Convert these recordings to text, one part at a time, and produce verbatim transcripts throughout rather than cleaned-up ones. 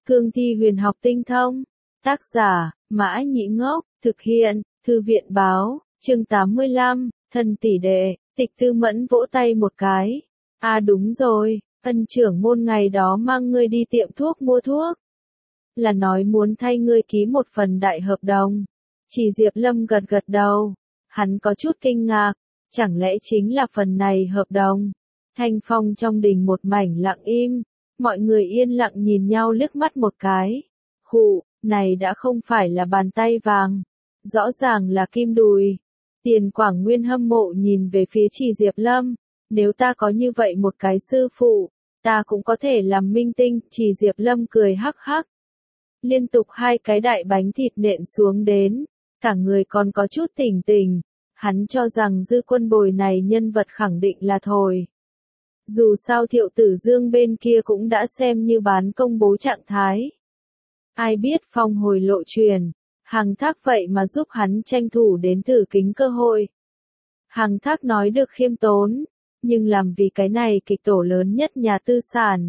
Cương thi huyền học tinh thông. Tác giả, Mã Nhĩ Ngốc, thực hiện, Thư viện Báo, chương tám mươi lăm, thân tỷ đệ, Tịch Tư Mẫn vỗ tay một cái. À đúng rồi, ân trưởng môn ngày đó mang ngươi đi tiệm thuốc mua thuốc. Là nói muốn thay ngươi ký một phần đại hợp đồng. Chỉ Diệp Lâm gật gật đầu. Hắn có chút kinh ngạc. Chẳng lẽ chính là phần này hợp đồng? Thanh phong trong đình một mảnh lặng im. Mọi người yên lặng nhìn nhau liếc mắt một cái. Khụ, này đã không phải là bàn tay vàng. Rõ ràng là kim đùi. Tiền Quảng Nguyên hâm mộ nhìn về phía Chỉ Diệp Lâm. Nếu ta có như vậy một cái sư phụ, ta cũng có thể làm minh tinh. Chỉ Diệp Lâm cười hắc hắc. Liên tục hai cái đại bánh thịt nện xuống đến. Cả người còn có chút tỉnh tỉnh. Hắn cho rằng Dư Quân Bồi này nhân vật khẳng định là thổi. Dù sao Thiệu Tử Dương bên kia cũng đã xem như bán công bố trạng thái. Ai biết phong hồi lộ truyền, Hằng Thác vậy mà giúp hắn tranh thủ đến thử kính cơ hội. Hằng Thác nói được khiêm tốn, nhưng làm vì cái này kịch tổ lớn nhất nhà tư sản.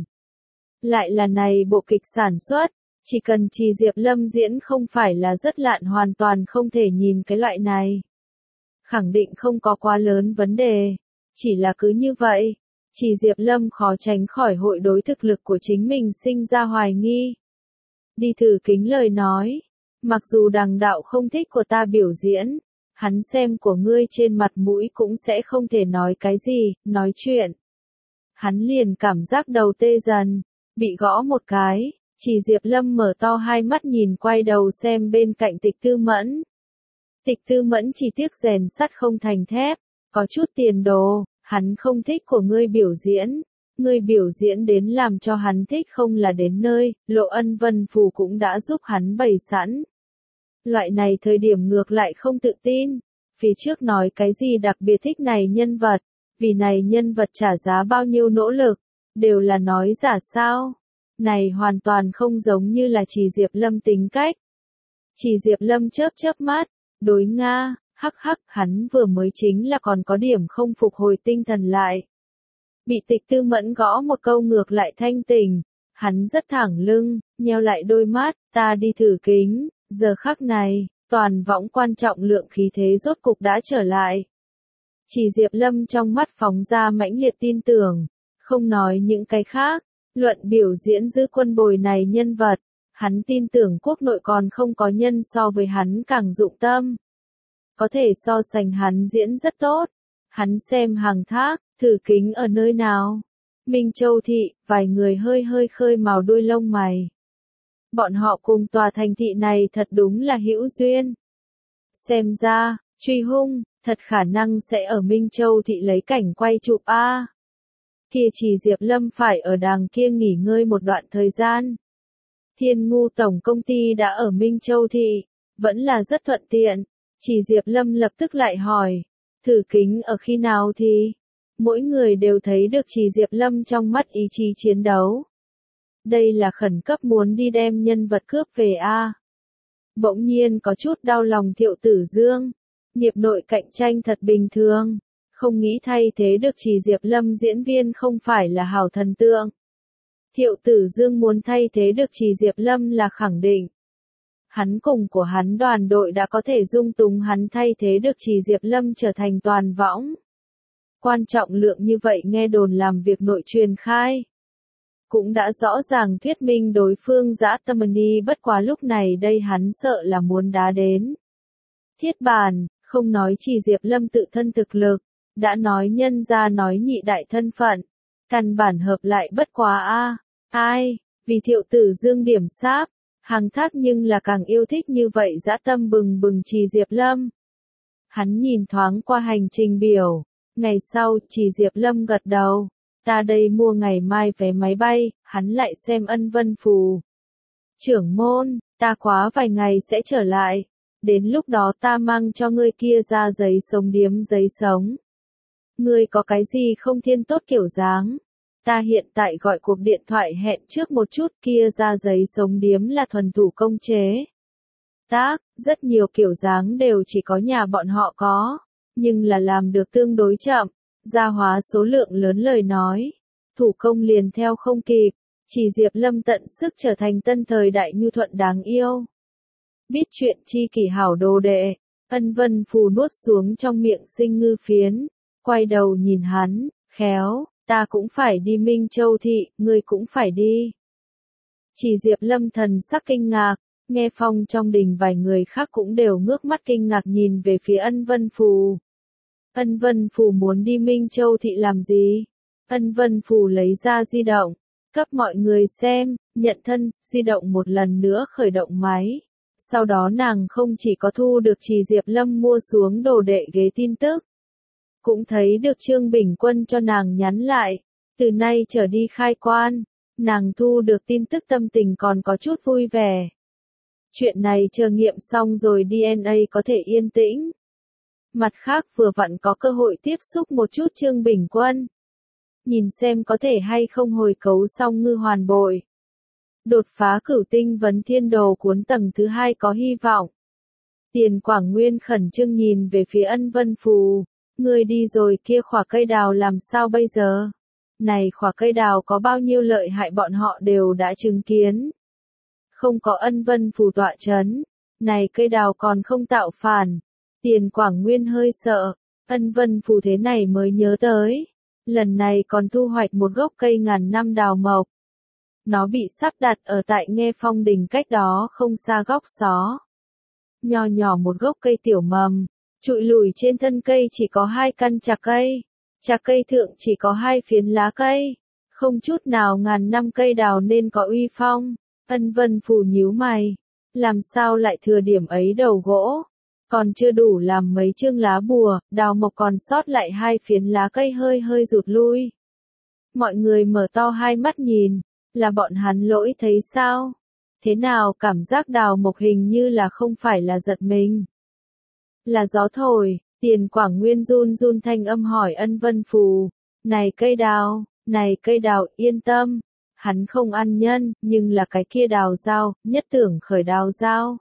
Lại là này bộ kịch sản xuất, chỉ cần Chỉ Diệp Lâm diễn không phải là rất lạn hoàn toàn không thể nhìn cái loại này. Khẳng định không có quá lớn vấn đề, chỉ là cứ như vậy. Chỉ Diệp Lâm khó tránh khỏi hội đối thực lực của chính mình sinh ra hoài nghi. Đi thử kính lời nói, mặc dù đằng đạo không thích của ta biểu diễn, hắn xem của ngươi trên mặt mũi cũng sẽ không thể nói cái gì, nói chuyện. Hắn liền cảm giác đầu tê dần, bị gõ một cái, Chỉ Diệp Lâm mở to hai mắt nhìn quay đầu xem bên cạnh Tịch Tư Mẫn. Tịch Tư Mẫn chỉ tiếc rèn sắt không thành thép, có chút tiền đồ. Hắn không thích của ngươi biểu diễn, ngươi biểu diễn đến làm cho hắn thích không là đến nơi, Lộ Ân Vân Phù cũng đã giúp hắn bày sẵn. Loại này thời điểm ngược lại không tự tin, phía trước nói cái gì đặc biệt thích này nhân vật, vì này nhân vật trả giá bao nhiêu nỗ lực, đều là nói giả sao. Này hoàn toàn không giống như là Chỉ Diệp Lâm tính cách. Chỉ Diệp Lâm chớp chớp mắt, đối Nga. Hắc hắc, hắn vừa mới chính là còn có điểm không phục hồi tinh thần lại. Bị Tịch Tư Mẫn gõ một câu ngược lại thanh tỉnh, hắn rất thẳng lưng, nheo lại đôi mắt, ta đi thử kính, giờ khắc này, toàn võng quan trọng lượng khí thế rốt cục đã trở lại. Chỉ Diệp Lâm trong mắt phóng ra mãnh liệt tin tưởng, không nói những cái khác, luận biểu diễn Dư Quân Bồi này nhân vật, hắn tin tưởng quốc nội còn không có nhân so với hắn càng dụng tâm. Có thể so sánh hắn diễn rất tốt. Hắn xem Hằng Thác, thử kính ở nơi nào? Minh Châu thị, vài người hơi hơi khơi màu đuôi lông mày. Bọn họ cùng tòa thành thị này thật đúng là hữu duyên. Xem ra, truy hung, thật khả năng sẽ ở Minh Châu thị lấy cảnh quay chụp A. Kia Chỉ Diệp Lâm phải ở đàng kia nghỉ ngơi một đoạn thời gian. Thiên Ngu tổng công ty đã ở Minh Châu thị, vẫn là rất thuận tiện. Chỉ Diệp Lâm lập tức lại hỏi, thử kính ở khi nào thì? Mỗi người đều thấy được Chỉ Diệp Lâm trong mắt ý chí chiến đấu. Đây là khẩn cấp muốn đi đem nhân vật cướp về A. Bỗng nhiên có chút đau lòng Thiệu Tử Dương. Nghiệp nội cạnh tranh thật bình thường. Không nghĩ thay thế được Chỉ Diệp Lâm diễn viên không phải là hảo thần tượng. Thiệu Tử Dương muốn thay thế được Chỉ Diệp Lâm là khẳng định. Hắn cùng của hắn đoàn đội đã có thể dung túng hắn thay thế được Chỉ Diệp Lâm trở thành toàn võng. Quan trọng lượng như vậy nghe đồn làm việc nội truyền khai. Cũng đã rõ ràng thuyết minh đối phương dã tâm ni, bất quá lúc này đây hắn sợ là muốn đá đến. Thiết bàn, không nói Chỉ Diệp Lâm tự thân thực lực, đã nói nhân ra nói nhị đại thân phận. Căn bản hợp lại bất quá a. Ai, vì Thiệu Tử Dương điểm sáp. Hằng Thác nhưng là càng yêu thích như vậy dã tâm bừng bừng Chỉ Diệp Lâm. Hắn nhìn thoáng qua hành trình biểu, ngày sau Chỉ Diệp Lâm gật đầu, ta đây mua ngày mai vé máy bay, hắn lại xem Ân Vân Phù. Trưởng môn, ta quá vài ngày sẽ trở lại, đến lúc đó ta mang cho ngươi kia ra giấy sống điếm giấy sống. Ngươi có cái gì không thiên tốt kiểu dáng? Ta hiện tại gọi cuộc điện thoại hẹn trước một chút, kia ra giấy sống điếm là thuần thủ công chế. Tác, rất nhiều kiểu dáng đều chỉ có nhà bọn họ có, nhưng là làm được tương đối chậm, gia hóa số lượng lớn lời nói. Thủ công liền theo không kịp, Chỉ Diệp Lâm tận sức trở thành tân thời đại nhu thuận đáng yêu. Biết chuyện chi kỷ hảo đồ đệ, Ân Vân Phù nuốt xuống trong miệng sinh ngư phiến, quay đầu nhìn hắn, khéo, ta cũng phải đi Minh Châu thị, ngươi cũng phải đi. Chỉ Diệp Lâm thần sắc kinh ngạc, nghe phong trong đình vài người khác cũng đều ngước mắt kinh ngạc nhìn về phía Ân Vân Phù. Ân Vân Phù muốn đi Minh Châu thị làm gì? Ân Vân Phù lấy ra di động, cấp mọi người xem, nhận thân, di động một lần nữa khởi động máy. Sau đó nàng không chỉ có thu được Chỉ Diệp Lâm mua xuống đồ đệ ghế tin tức, cũng thấy được Trương Bình Quân cho nàng nhắn lại, từ nay trở đi khai quan, nàng thu được tin tức tâm tình còn có chút vui vẻ. Chuyện này chờ nghiệm xong rồi đê en a có thể yên tĩnh. Mặt khác vừa vặn có cơ hội tiếp xúc một chút Trương Bình Quân. Nhìn xem có thể hay không hồi cấu xong ngư hoàn bội. Đột phá cửu tinh vấn thiên đồ cuốn tầng thứ hai có hy vọng. Tiền Quảng Nguyên khẩn trương nhìn về phía Ân Vân Phù. Người đi rồi kia khỏa cây đào làm sao bây giờ? Này khỏa cây đào có bao nhiêu lợi hại bọn họ đều đã chứng kiến. Không có Ân Vân Phù tọa chấn. Này cây đào còn không tạo phản. Tiền Quảng Nguyên hơi sợ. Ân Vân Phù thế này mới nhớ tới. Lần này còn thu hoạch một gốc cây ngàn năm đào mộc. Nó bị sắp đặt ở tại Nghe Phong đình cách đó không xa góc xó. Nho nhỏ một gốc cây tiểu mầm, trụi lùi trên thân cây chỉ có hai căn chạc cây. Chạc cây thượng chỉ có hai phiến lá cây. Không chút nào ngàn năm cây đào nên có uy phong. Ân Vân Phù nhíu mày. Làm sao lại thừa điểm ấy đầu gỗ? Còn chưa đủ làm mấy chương lá bùa, đào mộc còn sót lại hai phiến lá cây hơi hơi rụt lui. Mọi người mở to hai mắt nhìn, là bọn hắn lỗi thấy sao? Thế nào cảm giác đào mộc hình như là không phải là giật mình? Là gió thổi, Tiền Quảng Nguyên run run thanh âm hỏi Ân Vân Phù. Này cây đào, này cây đào yên tâm. Hắn không ăn nhân, nhưng là cái kia đào dao, nhất tưởng khởi đào dao.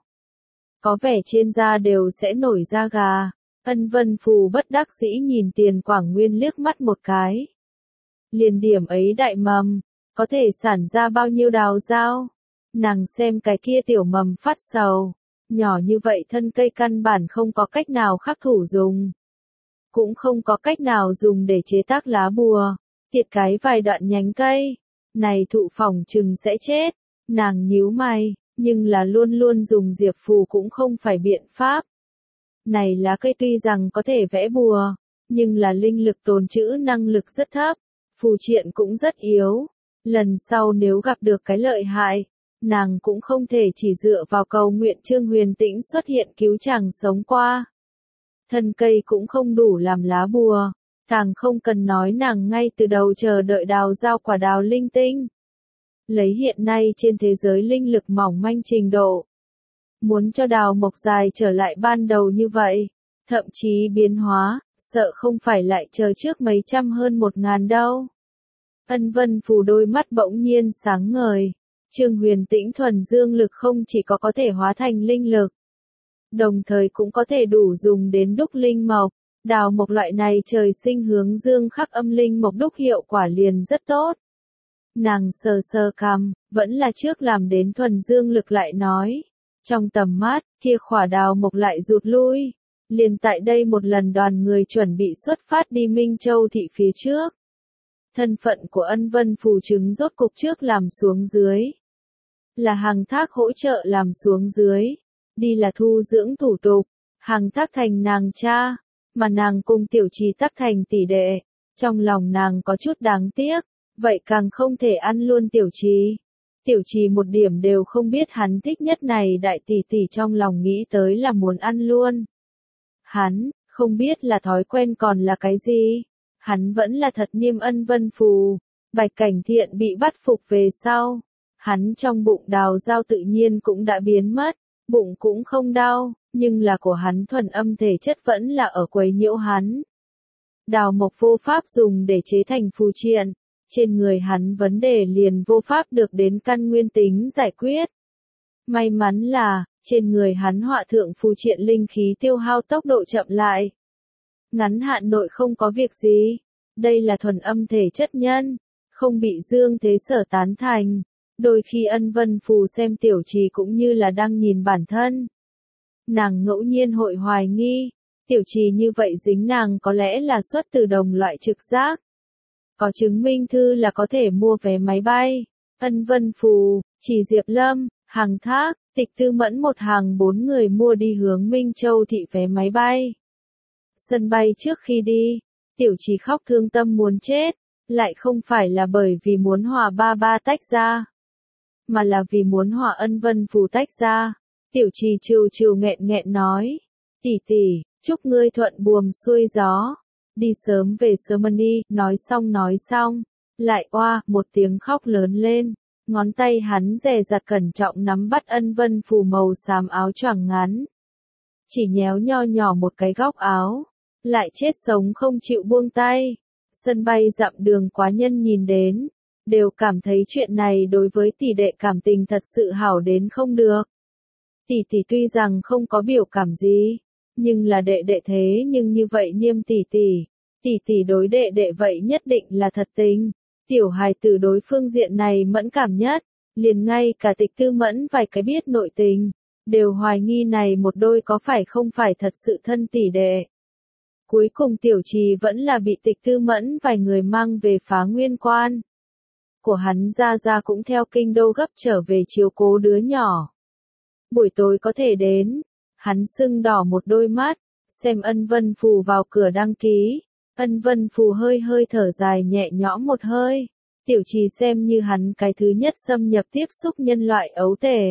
Có vẻ trên da đều sẽ nổi da gà. Ân Vân Phù bất đắc dĩ nhìn Tiền Quảng Nguyên liếc mắt một cái. Liền điểm ấy đại mầm, có thể sản ra bao nhiêu đào dao? Nàng xem cái kia tiểu mầm phát sầu. Nhỏ như vậy thân cây căn bản không có cách nào khắc thủ dùng. Cũng không có cách nào dùng để chế tác lá bùa. Tiệt cái vài đoạn nhánh cây. Này thụ phỏng chừng sẽ chết. Nàng nhíu mày. Nhưng là luôn luôn dùng diệp phù cũng không phải biện pháp. Này lá cây tuy rằng có thể vẽ bùa, nhưng là linh lực tồn trữ năng lực rất thấp, phù triện cũng rất yếu. Lần sau nếu gặp được cái lợi hại, nàng cũng không thể chỉ dựa vào cầu nguyện Trương Huyền Tĩnh xuất hiện cứu chàng sống qua. Thân cây cũng không đủ làm lá bùa, càng không cần nói nàng ngay từ đầu chờ đợi đào giao quả đào linh tinh. Lấy hiện nay trên thế giới linh lực mỏng manh trình độ. Muốn cho đào mộc dài trở lại ban đầu như vậy, thậm chí biến hóa, sợ không phải lại chờ trước mấy trăm hơn một ngàn đâu. Ân Vân Phù đôi mắt bỗng nhiên sáng ngời. Trương Huyền Tĩnh thuần dương lực không chỉ có có thể hóa thành linh lực, đồng thời cũng có thể đủ dùng đến đúc linh mộc. Đào mộc loại này trời sinh hướng dương khắc âm linh mộc đúc hiệu quả liền rất tốt. Nàng sờ sờ cằm, vẫn là trước làm đến thuần dương lực lại nói. Trong tầm mắt, kia khỏa đào mộc lại rụt lui. Liền tại đây một lần đoàn người chuẩn bị xuất phát đi Minh Châu thị phía trước. Thân phận của Ân Vân Phù chứng rốt cục trước làm xuống dưới. Là hàng thác hỗ trợ làm xuống dưới. Đi là thu dưỡng thủ tục. Hàng thác thành nàng cha. Mà nàng cùng tiểu trì tắc thành tỷ đệ. Trong lòng nàng có chút đáng tiếc. Vậy càng không thể ăn luôn tiểu trì. Tiểu trì một điểm đều không biết hắn thích nhất này đại tỷ tỷ trong lòng nghĩ tới là muốn ăn luôn. Hắn, không biết là thói quen còn là cái gì. Hắn vẫn là thật niêm Ân Vân Phù. Bạch Cảnh Thiện bị bắt phục về sau. Hắn trong bụng đào dao tự nhiên cũng đã biến mất. Bụng cũng không đau, nhưng là của hắn thuần âm thể chất vẫn là ở quấy nhiễu hắn. Đào mộc vô pháp dùng để chế thành phù triện. Trên người hắn vấn đề liền vô pháp được đến căn nguyên tính giải quyết. May mắn là, trên người hắn họa thượng phù triện linh khí tiêu hao tốc độ chậm lại. Ngắn hạn nội không có việc gì. Đây là thuần âm thể chất nhân. không bị Dương Thế Sở tán thành. Đôi khi Ân Vân Phù xem Tiểu Trì cũng như là đang nhìn bản thân. Nàng ngẫu nhiên hội hoài nghi, Tiểu Trì như vậy dính nàng có lẽ là xuất từ đồng loại trực giác. Có chứng minh thư là có thể mua vé máy bay. Ân Vân Phù, Chỉ Diệp Lâm, Hằng Thác, Tịch Tư Mẫn một hàng bốn người mua đi hướng Minh Châu thị vé máy bay. Sân bay trước khi đi, Tiểu Trì khóc thương tâm muốn chết, lại không phải là bởi vì muốn hòa ba ba tách ra, mà là vì muốn hòa Ân Vân Phù tách ra. Tiểu Trì trừ trừ nghẹn nghẹn nói, tỷ tỷ, chúc ngươi thuận buồm xuôi gió, đi sớm về sớm đi, nói xong nói xong, lại oa, một tiếng khóc lớn lên, ngón tay hắn dè dặt cẩn trọng nắm bắt Ân Vân Phù màu xám áo choàng ngắn. Chỉ nhéo nho nhỏ một cái góc áo, lại chết sống không chịu buông tay. Sân bay dặm đường quá nhân nhìn đến, đều cảm thấy chuyện này đối với tỷ đệ cảm tình thật sự hảo đến không được. Tỷ tỷ tuy rằng không có biểu cảm gì, nhưng là đệ đệ thế nhưng như vậy nghiêm tỷ tỷ, tỷ tỷ đối đệ đệ vậy nhất định là thật tình. Tiểu hài tử đối phương diện này mẫn cảm nhất, liền ngay cả Tịch Tư Mẫn vài cái biết nội tình, đều hoài nghi này một đôi có phải không phải thật sự thân tỷ đệ. Cuối cùng Tiểu Trì vẫn là bị Tịch Tư Mẫn vài người mang về Phá Nguyên Quan. Của hắn ra ra cũng theo kinh đô gấp trở về chiếu cố đứa nhỏ. Buổi tối có thể đến, hắn sưng đỏ một đôi mắt, xem Ân Vân Phù vào cửa đăng ký. Ân Vân Phù hơi hơi thở dài nhẹ nhõm một hơi. Tiểu Trì xem như hắn cái thứ nhất xâm nhập tiếp xúc nhân loại ấu tể.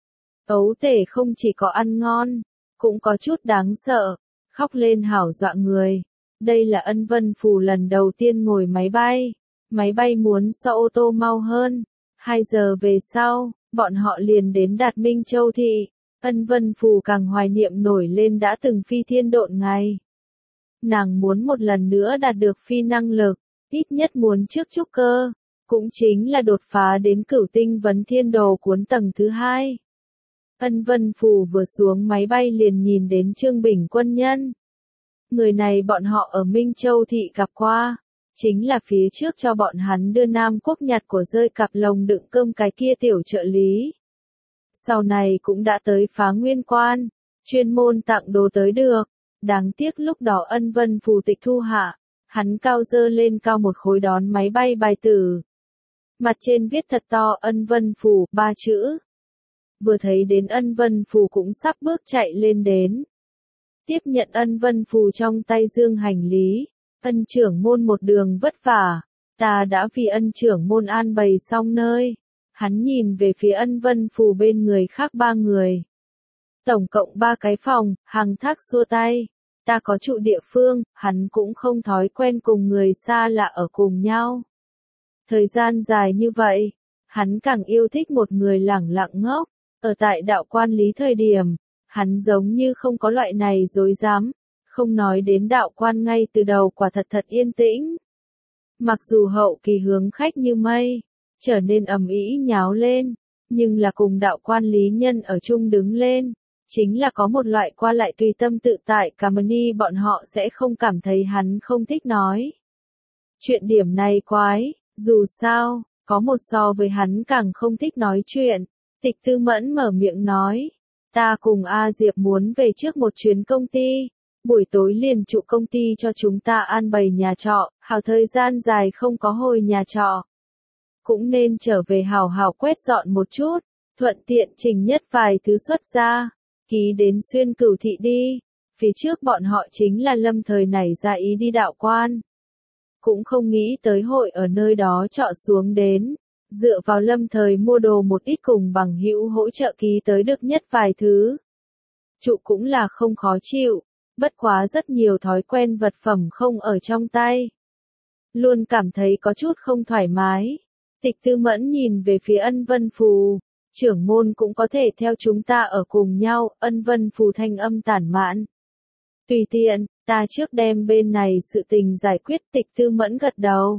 Ấu tể không chỉ có ăn ngon, cũng có chút đáng sợ, khóc lên hảo dọa người. Đây là Ân Vân Phù lần đầu tiên ngồi máy bay. Máy bay muốn so ô tô mau hơn. Hai giờ về sau, bọn họ liền đến Đạt Minh Châu thị. Ân Vân Phù càng hoài niệm nổi lên đã từng phi thiên độn ngày. Nàng muốn một lần nữa đạt được phi năng lực, ít nhất muốn trước trúc cơ, cũng chính là đột phá đến cửu tinh vấn thiên đồ cuốn tầng thứ hai. Ân Vân Phù vừa xuống máy bay liền nhìn đến Trương Bình Quân nhân. Người này bọn họ ở Minh Châu thị gặp qua, chính là phía trước cho bọn hắn đưa Nam Quốc nhặt của rơi cặp lồng đựng cơm cái kia tiểu trợ lý. Sau này cũng đã tới Phá Nguyên Quan, chuyên môn tặng đồ tới được. Đáng tiếc lúc đó Ân Vân Phù tịch thu hạ, hắn cao dơ lên cao một khối đón máy bay bài tử. Mặt trên viết thật to Ân Vân Phù, ba chữ. Vừa thấy đến Ân Vân Phù cũng sắp bước chạy lên đến. Tiếp nhận Ân Vân Phù trong tay dương hành lý, Ân trưởng môn một đường vất vả, ta đã vì Ân trưởng môn an bày xong nơi. Hắn nhìn về phía Ân Vân Phù bên người khác ba người. Tổng cộng ba cái phòng, Hằng Thác xua tay. Ta có trụ địa phương, hắn cũng không thói quen cùng người xa lạ ở cùng nhau. Thời gian dài như vậy, hắn càng yêu thích một người lẳng lặng ngốc. Ở tại đạo quan lý thời điểm, hắn giống như không có loại này dối dám. Không nói đến đạo quan ngay từ đầu quả thật thật yên tĩnh. Mặc dù hậu kỳ hướng khách như mây, trở nên ầm ĩ nháo lên, nhưng là cùng đạo quan lý nhân ở chung đứng lên. Chính là có một loại qua lại tùy tâm tự tại cả mani bọn họ sẽ không cảm thấy hắn không thích nói. Chuyện điểm này quái, dù sao, có một so với hắn càng không thích nói chuyện. Tịch Tư Mẫn mở miệng nói, ta cùng A Diệp muốn về trước một chuyến công ty, buổi tối liền trụ công ty cho chúng ta an bày nhà trọ, hào thời gian dài không có hồi nhà trọ. Cũng nên trở về hào hào quét dọn một chút, thuận tiện trình nhất vài thứ xuất ra. Ký đến Xuyên Cửu thị đi, phía trước bọn họ chính là lâm thời nảy ra ý đi đạo quan. Cũng không nghĩ tới hội ở nơi đó trọ xuống đến, dựa vào lâm thời mua đồ một ít cùng bằng hữu hỗ trợ ký tới được nhất vài thứ. Trụ cũng là không khó chịu, bất quá rất nhiều thói quen vật phẩm không ở trong tay. Luôn cảm thấy có chút không thoải mái. Tịch Tư Mẫn nhìn về phía Ân Vân Phù. Trưởng môn cũng có thể theo chúng ta ở cùng nhau, Ân Vân Phù thanh âm tản mạn. Tùy tiện, ta trước đem bên này sự tình giải quyết. Tịch Tư Mẫn gật đầu.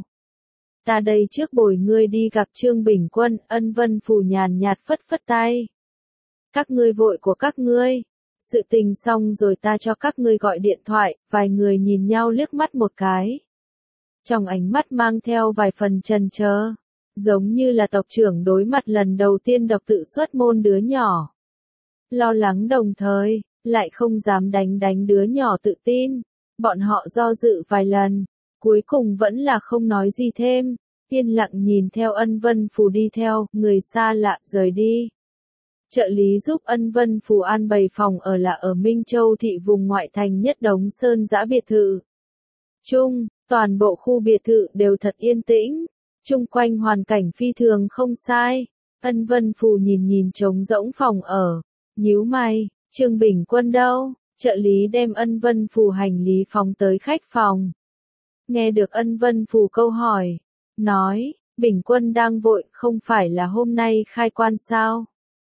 Ta đây trước bồi ngươi đi gặp Trương Bình Quân, Ân Vân Phù nhàn nhạt phất phất tay. Các ngươi vội của các ngươi. Sự tình xong rồi ta cho các ngươi gọi điện thoại, vài người nhìn nhau liếc mắt một cái. trong ánh mắt mang theo vài phần chần chờ, giống như là tộc trưởng đối mặt lần đầu tiên độc tự xuất môn đứa nhỏ. Lo lắng đồng thời, lại không dám đánh đánh đứa nhỏ tự tin. Bọn họ do dự vài lần, cuối cùng vẫn là không nói gì thêm, yên lặng nhìn theo Ân Vân Phù đi theo, người xa lạ rời đi. Trợ lý giúp Ân Vân Phù an bày phòng ở là ở Minh Châu thị vùng ngoại thành nhất Đống Sơn dã biệt thự. Chung, toàn bộ khu biệt thự đều thật yên tĩnh, chung quanh hoàn cảnh phi thường không sai. Ân Vân Phù nhìn nhìn trống rỗng phòng ở, nhíu mày, Trương Bình Quân đâu? Trợ lý đem Ân Vân Phù hành lý phóng tới khách phòng. Nghe được Ân Vân Phù câu hỏi, nói, Bình Quân đang vội, không phải là hôm nay khai quan sao?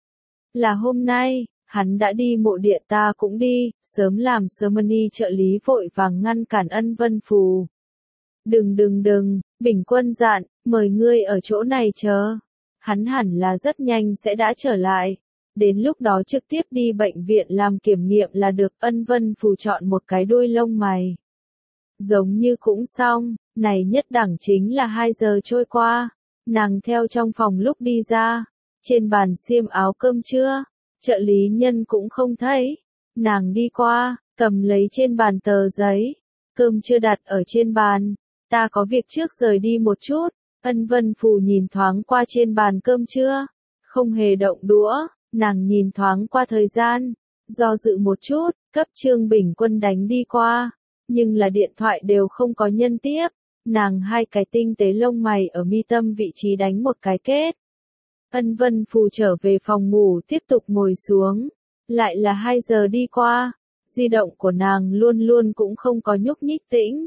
Là hôm nay, hắn đã đi mộ địa ta cũng đi, sớm làm ceremony. Trợ lý vội vàng ngăn cản Ân Vân Phù. Đừng đừng đừng, Bình Quân dặn, mời ngươi ở chỗ này chờ. Hắn hẳn là rất nhanh sẽ đã trở lại. Đến lúc đó trực tiếp đi bệnh viện làm kiểm nghiệm là được. Ân Vân Phù chọn một cái đuôi lông mày. Giống như cũng xong, này nhất đẳng chính là hai giờ trôi qua. Nàng theo trong phòng lúc đi ra, trên bàn xiêm áo cơm trưa, trợ lý nhân cũng không thấy. Nàng đi qua, cầm lấy trên bàn tờ giấy, cơm trưa đặt ở trên bàn. Ta có việc trước rời đi một chút. Ân Vân Phù nhìn thoáng qua trên bàn cơm trưa, không hề động đũa. Nàng nhìn thoáng qua thời gian, do dự một chút, cấp Trương Bình Quân đánh đi qua, nhưng là điện thoại đều không có nhân tiếp. Nàng hai cái tinh tế lông mày ở mi tâm vị trí đánh một cái kết. Ân Vân Phù trở về phòng ngủ tiếp tục ngồi xuống, lại là hai giờ đi qua, di động của nàng luôn luôn cũng không có nhúc nhích tĩnh.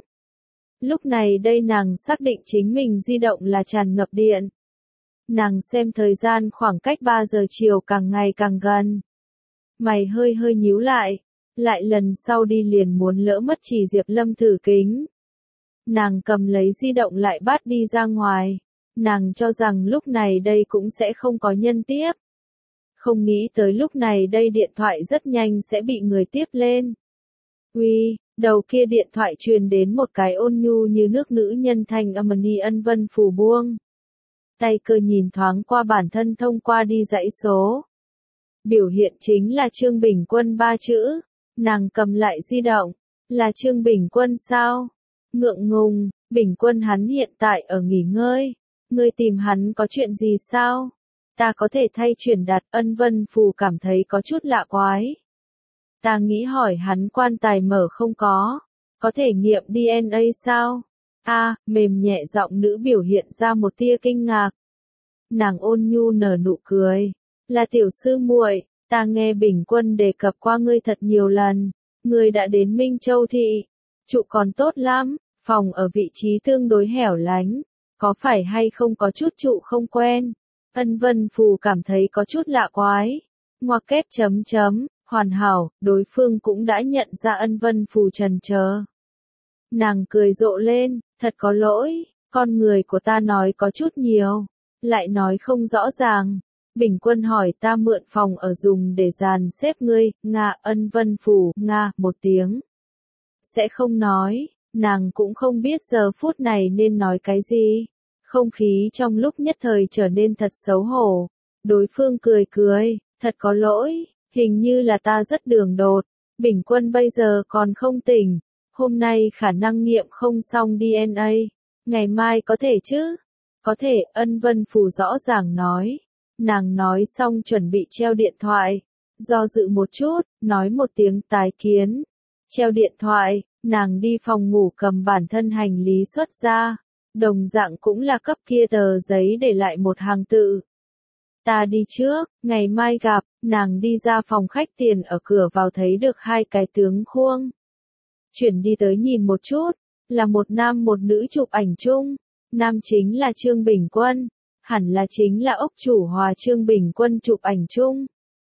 Lúc này đây nàng xác định chính mình di động là tràn ngập điện. Nàng xem thời gian khoảng cách ba giờ chiều càng ngày càng gần. Mày hơi hơi nhíu lại, lại lần sau đi liền muốn lỡ mất chỉ Diệp Lâm thử kính. Nàng cầm lấy di động lại bắt đi ra ngoài, nàng cho rằng lúc này đây cũng sẽ không có nhân tiếp. Không nghĩ tới lúc này đây điện thoại rất nhanh sẽ bị người tiếp lên. Uy, đầu kia điện thoại truyền đến một cái ôn nhu như nước nữ nhân thanh âm. Ân Vân Phù buông tay cơ nhìn thoáng qua bản thân thông qua đi dãy số. Biểu hiện chính là Trương Bình Quân ba chữ. Nàng cầm lại di động. Là Trương Bình Quân sao? Ngượng ngùng, Bình Quân hắn hiện tại ở nghỉ ngơi. Ngươi tìm hắn có chuyện gì sao? Ta có thể thay chuyển đặt. Ân Vân Phù cảm thấy có chút lạ quái. Ta nghĩ hỏi hắn quan tài mở không có. Có thể nghiệm đê en a sao? A, à, mềm nhẹ giọng nữ biểu hiện ra một tia kinh ngạc. Nàng ôn nhu nở nụ cười. Là tiểu sư muội, ta nghe Bình Quân đề cập qua ngươi thật nhiều lần. Ngươi đã đến Minh Châu thị. Trụ còn tốt lắm, phòng ở vị trí tương đối hẻo lánh. Có phải hay không có chút trụ không quen? Ân Vân Phù cảm thấy có chút lạ quái. Ngoặc kép chấm chấm, hoàn hảo, đối phương cũng đã nhận ra Ân Vân Phù trần chờ. Nàng cười rộ lên, thật có lỗi, con người của ta nói có chút nhiều, lại nói không rõ ràng. Bình Quân hỏi ta mượn phòng ở dùng để dàn xếp ngươi. Nga. Ân Vân Phù nga một tiếng. Sẽ không nói, nàng cũng không biết giờ phút này nên nói cái gì. Không khí trong lúc nhất thời trở nên thật xấu hổ. Đối phương cười cười, thật có lỗi, hình như là ta rất đường đột. Bình Quân bây giờ còn không tỉnh. Hôm nay khả năng nghiệm không xong đê en a. Ngày mai có thể chứ? Có thể. Ân Vân Phù rõ ràng nói. Nàng nói xong chuẩn bị treo điện thoại. Do dự một chút, nói một tiếng tái kiến. Treo điện thoại, nàng đi phòng ngủ cầm bản thân hành lý xuất ra. Đồng dạng cũng là cấp kia tờ giấy để lại một hàng tự. Ta đi trước, ngày mai gặp. Nàng đi ra phòng khách tiền ở cửa vào thấy được hai cái tướng khuông. Chuyển đi tới nhìn một chút, là một nam một nữ chụp ảnh chung. Nam chính là Trương Bình Quân, hẳn là chính là ốc chủ hòa Trương Bình Quân chụp ảnh chung.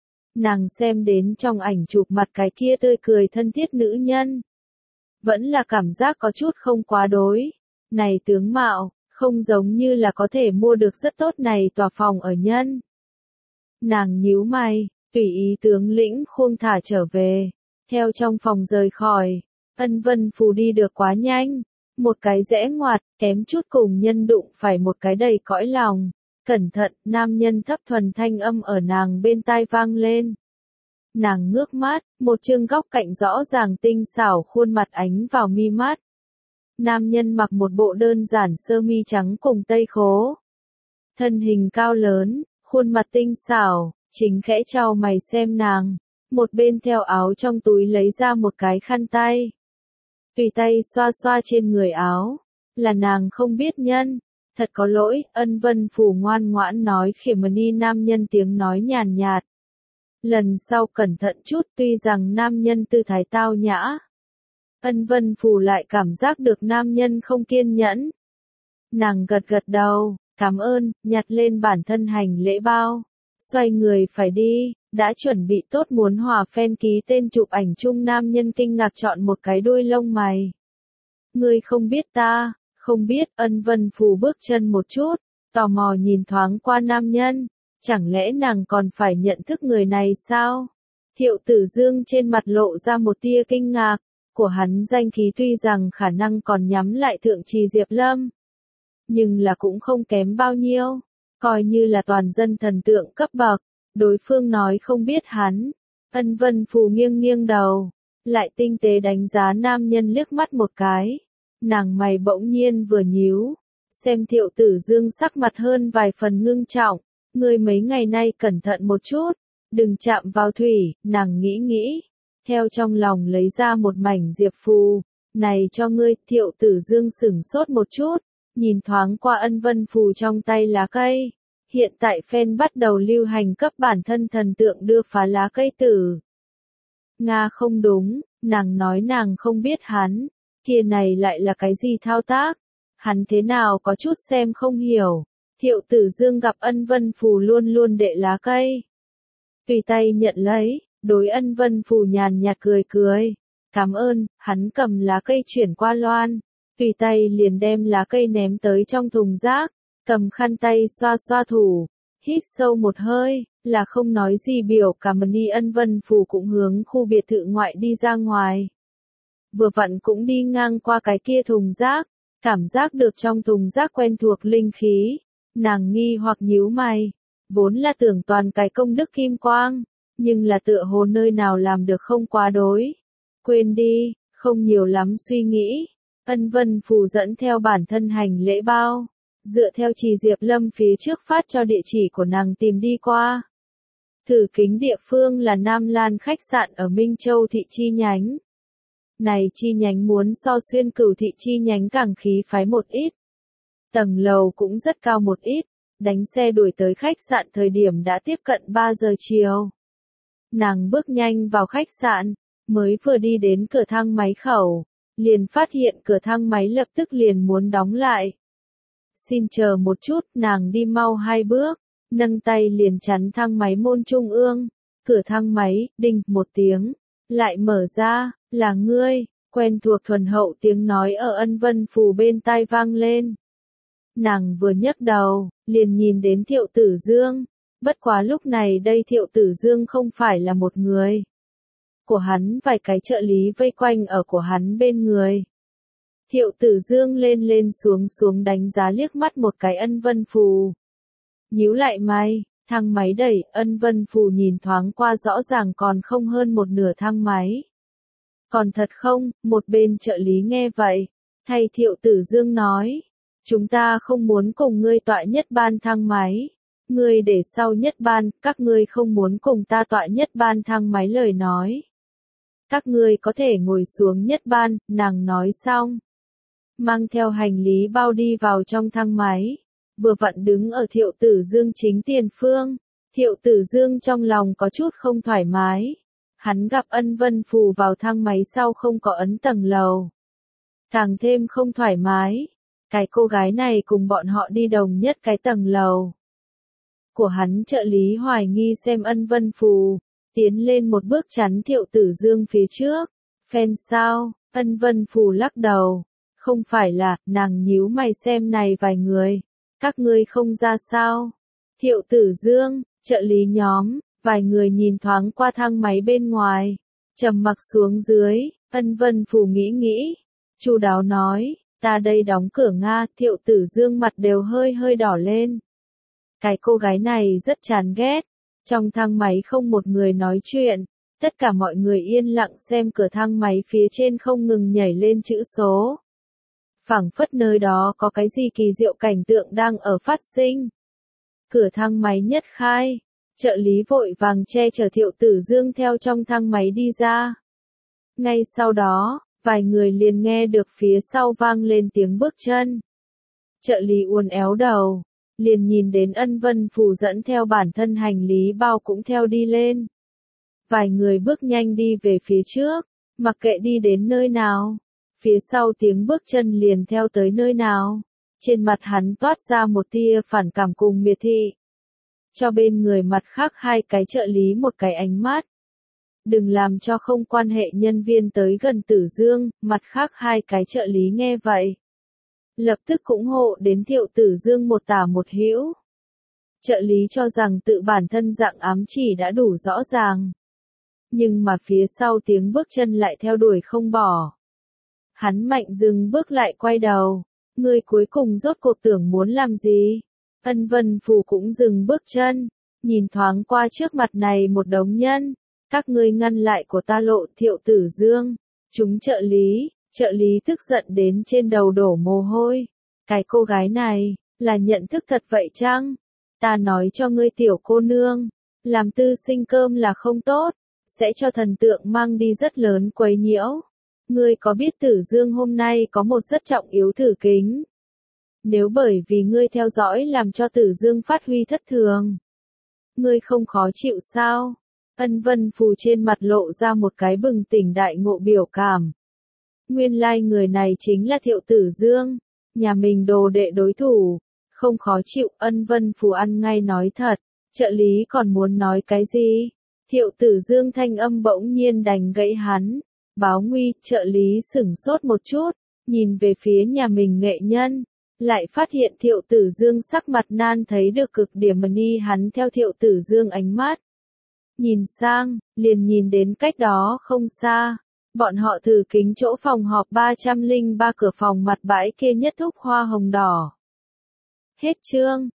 Nàng xem đến trong ảnh chụp mặt cái kia tươi cười thân thiết nữ nhân. Vẫn là cảm giác có chút không quá đối. Này tướng mạo, không giống như là có thể mua được rất tốt này tòa phòng ở nhân. Nàng nhíu mày, tùy ý tướng lĩnh khuông thả trở về. Theo trong phòng rời khỏi. Ân Vân Phù đi được quá nhanh. Một cái rẽ ngoặt, kém chút cùng nhân đụng phải một cái đầy cõi lòng. Cẩn thận, nam nhân thấp thuần thanh âm ở nàng bên tai vang lên. Nàng ngước mắt, một chương góc cạnh rõ ràng tinh xảo khuôn mặt ánh vào mi mắt. Nam nhân mặc một bộ đơn giản sơ mi trắng cùng tây khố. Thân hình cao lớn, khuôn mặt tinh xảo, chính khẽ chau mày xem nàng. Một bên theo áo trong túi lấy ra một cái khăn tay. Tùy tay xoa xoa trên người áo. Là nàng không biết nhân. Thật có lỗi, Ân Vân Phù ngoan ngoãn nói khiểm ni nam nhân tiếng nói nhàn nhạt. Lần sau cẩn thận chút, tuy rằng nam nhân tư thái tao nhã. Ân Vân Phù lại cảm giác được nam nhân không kiên nhẫn. Nàng gật gật đầu, cảm ơn, nhặt lên bản thân hành lễ bao. Xoay người phải đi, đã chuẩn bị tốt muốn hòa fan ký tên chụp ảnh chung, nam nhân kinh ngạc chọn một cái đuôi lông mày. Ngươi không biết ta, không biết. Ân Vân Phù bước chân một chút, tò mò nhìn thoáng qua nam nhân. Chẳng lẽ nàng còn phải nhận thức người này sao? Thiệu Tử Dương trên mặt lộ ra một tia kinh ngạc. Của hắn danh khí tuy rằng khả năng còn nhắm lại thượng trì Diệp Lâm. Nhưng là cũng không kém bao nhiêu. Coi như là toàn dân thần tượng cấp bậc. Đối phương nói không biết hắn. Ân Vân Phù nghiêng nghiêng đầu. Lại tinh tế đánh giá nam nhân liếc mắt một cái. Nàng mày bỗng nhiên vừa nhíu. Xem Thiệu Tử Dương sắc mặt hơn vài phần ngưng trọng. Ngươi mấy ngày nay cẩn thận một chút. Đừng chạm vào thủy, nàng nghĩ nghĩ. Theo trong lòng lấy ra một mảnh diệp phù. Này cho ngươi. Thiệu Tử Dương sửng sốt một chút. Nhìn thoáng qua Ân Vân Phù trong tay lá cây. Hiện tại fan bắt đầu lưu hành cấp bản thân thần tượng đưa phá lá cây tử. Nga không đúng, nàng nói nàng không biết hắn. Kia này lại là cái gì thao tác? Hắn thế nào có chút xem không hiểu. Thiệu Tử Dương gặp Ân Vân Phù luôn luôn đệ lá cây. Tùy tay nhận lấy, đối Ân Vân Phù nhàn nhạt cười cười. Cảm ơn, hắn cầm lá cây chuyển qua loan. Tùy tay liền đem lá cây ném tới trong thùng rác. Cầm khăn tay xoa xoa thủ. Hít sâu một hơi, là không nói gì biểu cảm ni. Ân Vân Phù cũng hướng khu biệt thự ngoại đi ra ngoài. Vừa vặn cũng đi ngang qua cái kia thùng rác. Cảm giác được trong thùng rác quen thuộc linh khí. Nàng nghi hoặc nhíu mày. Vốn là tưởng toàn cái công đức kim quang. Nhưng là tựa hồ nơi nào làm được không quá đối. Quên đi, không nhiều lắm suy nghĩ. Ân Vân Phù dẫn theo bản thân hành lễ bao. Dựa theo trì Diệp Lâm phía trước phát cho địa chỉ của nàng tìm đi qua. Thử kính địa phương là Nam Lan khách sạn ở Minh Châu thị chi nhánh. Này chi nhánh muốn so Xuyên Cửu thị chi nhánh càng khí phái một ít. Tầng lầu cũng rất cao một ít. Đánh xe đuổi tới khách sạn thời điểm đã tiếp cận ba giờ chiều. Nàng bước nhanh vào khách sạn, mới vừa đi đến cửa thang máy khẩu, liền phát hiện cửa thang máy lập tức liền muốn đóng lại. Xin chờ một chút, nàng đi mau hai bước, nâng tay liền chắn thang máy môn trung ương. Cửa thang máy, đinh, một tiếng, lại mở ra, là ngươi, quen thuộc thuần hậu tiếng nói ở Ân Vân Phù bên tai vang lên. Nàng vừa nhấc đầu, liền nhìn đến Thiệu Tử Dương. Bất quá lúc này đây Thiệu Tử Dương không phải là một người. Của hắn vài cái trợ lý vây quanh ở của hắn bên người. Thiệu Tử Dương lên lên xuống xuống đánh giá liếc mắt một cái Ân Vân Phù. Nhíu lại mày, thang máy đẩy, Ân Vân Phù nhìn thoáng qua rõ ràng còn không hơn một nửa thang máy. Còn thật không, một bên trợ lý nghe vậy. Thay Thiệu Tử Dương nói. Chúng ta không muốn cùng ngươi tọa nhất ban thang máy. Ngươi để sau nhất ban, các ngươi không muốn cùng ta tọa nhất ban thang máy lời nói. Các ngươi có thể ngồi xuống nhất ban, nàng nói xong. Mang theo hành lý bao đi vào trong thang máy. Vừa vặn đứng ở Thiệu Tử Dương chính tiền phương. Thiệu Tử Dương trong lòng có chút không thoải mái. Hắn gặp Ân Vân Phù vào thang máy sau không có ấn tầng lầu. Càng thêm không thoải mái. Cái cô gái này cùng bọn họ đi đồng nhất cái tầng lầu. Của hắn trợ lý hoài nghi xem Ân Vân Phù. Tiến lên một bước chắn Thiệu Tử Dương phía trước. Fan sao? Ân Vân Phù lắc đầu. Không phải là, nàng nhíu mày xem này vài người. Các ngươi không ra sao? Thiệu Tử Dương, trợ lý nhóm, vài người nhìn thoáng qua thang máy bên ngoài. Trầm mặc xuống dưới, Ân Vân Phù nghĩ nghĩ. Chu đáo nói, Ta đây đóng cửa Nga, Thiệu Tử Dương mặt đều hơi hơi đỏ lên. Cái cô gái này rất chán ghét. Trong thang máy không một người nói chuyện, tất cả mọi người yên lặng xem cửa thang máy phía trên không ngừng nhảy lên chữ số. Phảng phất nơi đó có cái gì kỳ diệu cảnh tượng đang ở phát sinh. Cửa thang máy nhất khai, trợ lý vội vàng che chở Thiệu Tử Dương theo trong thang máy đi ra. Ngay sau đó, vài người liền nghe được phía sau vang lên tiếng bước chân. Trợ lý uốn éo đầu, liền nhìn đến Ân Vân Phù dẫn theo bản thân hành lý bao cũng theo đi lên. Vài người bước nhanh đi về phía trước, mặc kệ đi đến nơi nào, phía sau tiếng bước chân liền theo tới nơi nào. Trên mặt hắn toát ra một tia phản cảm cùng miệt thị. Cho bên người mặt khác hai cái trợ lý một cái ánh mắt. Đừng làm cho không quan hệ nhân viên tới gần Tử Dương, mặt khác hai cái trợ lý nghe vậy. Lập tức cũng hộ đến Thiệu Tử Dương một tả một hữu. Trợ lý cho rằng tự bản thân dạng ám chỉ đã đủ rõ ràng. Nhưng mà phía sau tiếng bước chân lại theo đuổi không bỏ. Hắn mạnh dừng bước lại quay đầu. Ngươi cuối cùng rốt cuộc tưởng muốn làm gì? Ân Vân Phù cũng dừng bước chân. Nhìn thoáng qua trước mặt này một đống nhân. Các ngươi ngăn lại của ta lộ Thiệu Tử Dương. Chúng trợ lý. Trợ lý tức giận đến trên đầu đổ mồ hôi. Cái cô gái này, là nhận thức thật vậy chăng? Ta nói cho ngươi tiểu cô nương, làm tư sinh cơm là không tốt, sẽ cho thần tượng mang đi rất lớn quấy nhiễu. Ngươi có biết Tử Dương hôm nay có một rất trọng yếu thử kính. Nếu bởi vì ngươi theo dõi làm cho Tử Dương phát huy thất thường, ngươi không khó chịu sao? Ân Vân Phù trên mặt lộ ra một cái bừng tỉnh đại ngộ biểu cảm. Nguyên lai like người này chính là Thiệu Tử Dương, nhà mình đồ đệ đối thủ, không khó chịu. Ân Vân Phù ăn ngay nói thật, trợ lý còn muốn nói cái gì? Thiệu Tử Dương thanh âm bỗng nhiên đành gãy hắn. Báo nguy, trợ lý sửng sốt một chút, nhìn về phía nhà mình nghệ nhân, lại phát hiện Thiệu Tử Dương sắc mặt nan thấy được cực điểm mà ni hắn theo Thiệu Tử Dương ánh mắt. Nhìn sang, liền nhìn đến cách đó không xa. Bọn họ thử kính chỗ phòng họp ba trăm lẻ ba cửa phòng mặt bãi kia nhất thúc hoa hồng đỏ. Hết chương.